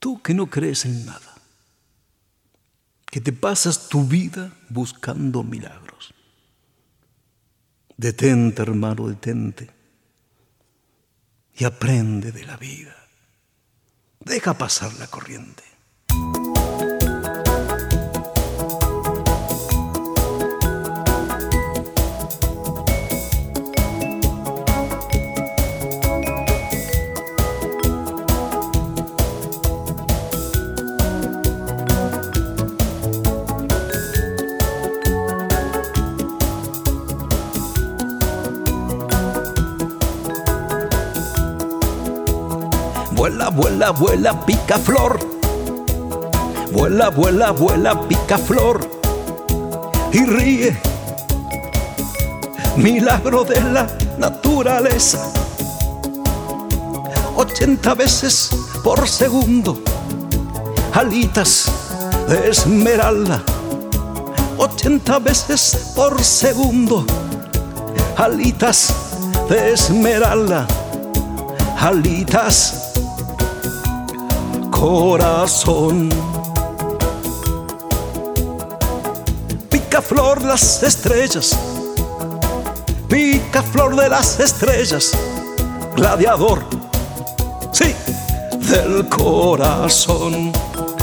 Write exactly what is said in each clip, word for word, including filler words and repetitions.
Tú que no crees en nada, que te pasas tu vida buscando milagros. Detente, hermano, detente y aprende de la vida. Deja pasar la corriente. Vuela, vuela, vuela, picaflor. Vuela, vuela, vuela, picaflor. Y ríe, milagro de la naturaleza. Ochenta veces por segundo, alitas de esmeralda. Ochenta veces por segundo, alitas de esmeralda. Alitas, corazón. Picaflor de las estrellas, picaflor de las estrellas, gladiador, sí, del corazón.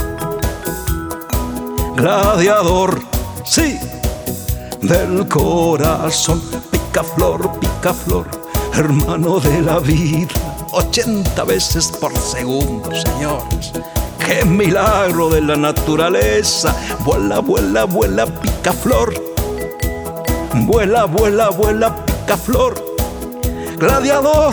Gladiador, sí, del corazón. Picaflor, picaflor, hermano de la vida. Ochenta veces por segundo, señores. ¡Qué milagro de la naturaleza! Vuela, vuela, vuela, picaflor. Vuela, vuela, vuela, picaflor. Gladiador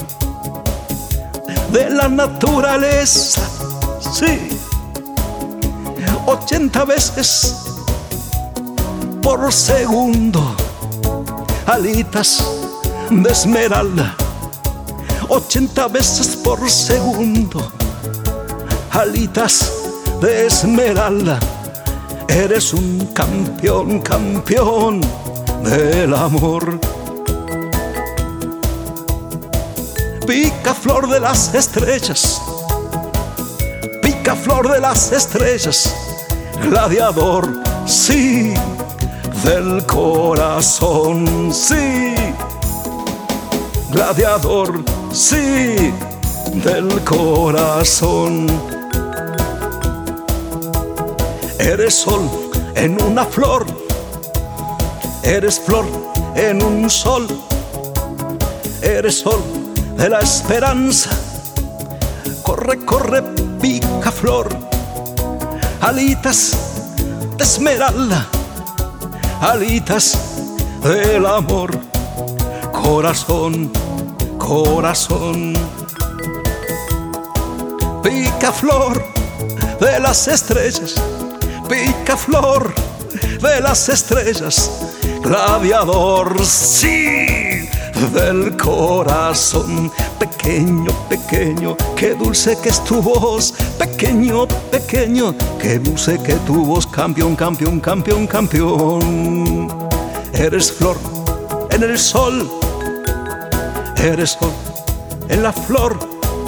de la naturaleza. Sí. Ochenta veces por segundo, alitas de esmeralda. Ochenta veces por segundo, alitas de esmeralda. Eres un campeón, campeón del amor. Picaflor de las estrellas, picaflor de las estrellas, gladiador, sí, del corazón, sí. Gladiador, sí, del corazón. Eres sol en una flor, eres flor en un sol. Eres sol de la esperanza. Corre, corre, picaflor. Alitas de esmeralda, alitas del amor. Corazón, corazón. Picaflor de las estrellas, picaflor de las estrellas, gladiador, sí, del corazón. Pequeño, pequeño, qué dulce que es tu voz. Pequeño, pequeño, qué dulce que tu voz. Campeón, campeón, campeón, campeón. Eres flor en el sol. Eres sol en la flor.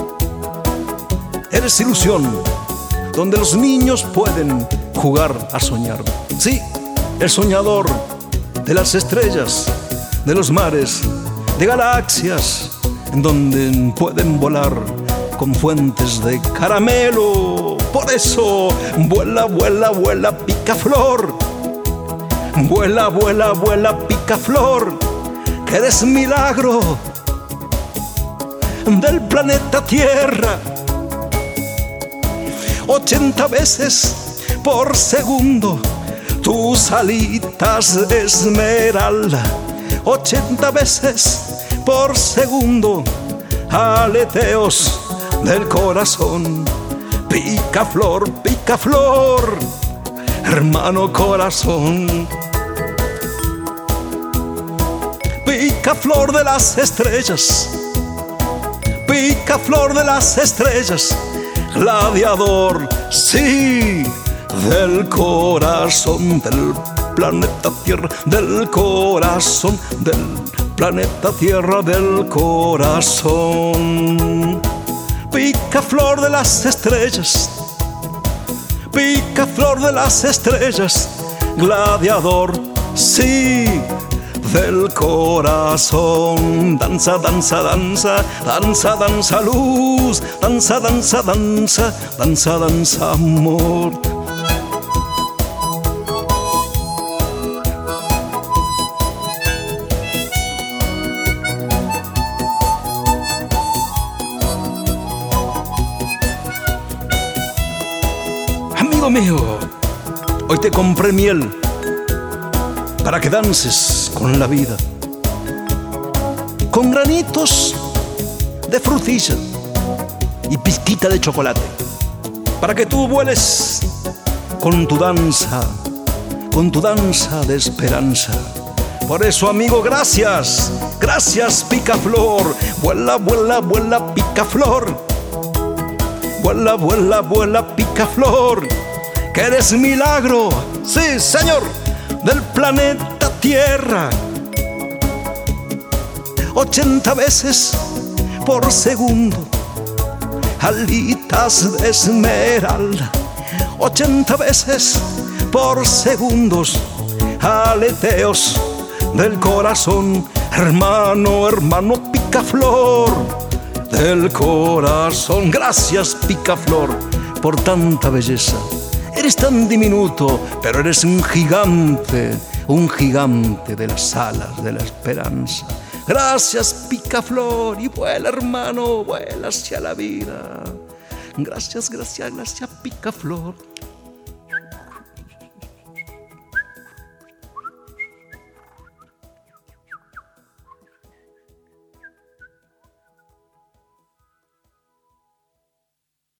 Eres ilusión donde los niños pueden jugar a soñar. Sí, el soñador de las estrellas, de los mares, de galaxias, en donde pueden volar con fuentes de caramelo. Por eso, vuela, vuela, vuela, picaflor. Vuela, vuela, vuela, picaflor, que eres milagro del planeta Tierra. Ochenta veces por segundo, tus alitas de esmeralda. Ochenta veces por segundo, aleteos del corazón. Picaflor, picaflor, hermano corazón. Picaflor de las estrellas, picaflor de las estrellas, gladiador, sí, del corazón del planeta Tierra, del corazón del planeta Tierra, del corazón. picaflor de las estrellas, picaflor de las estrellas, gladiador, sí, del corazón. Danza, danza, danza, danza, danza luz, danza, danza, danza, danza, danza amor. Amigo mío, hoy te compré miel para que dances con la vida, con granitos de frutilla y pizquita de chocolate, para que tú vueles con tu danza, con tu danza de esperanza. Por eso, amigo, gracias, gracias picaflor. Vuela, vuela, vuela picaflor, vuela, vuela, vuela picaflor, que eres milagro, sí, señor, del planeta Tierra. Ochenta veces por segundo, alitas de esmeralda. Ochenta veces por segundos, aleteos del corazón. Hermano, hermano picaflor del corazón. Gracias picaflor por tanta belleza. Eres tan diminuto, pero eres un gigante, un gigante de las alas de la esperanza. Gracias picaflor, y vuela hermano, vuela hacia la vida. Gracias, gracias, gracias picaflor.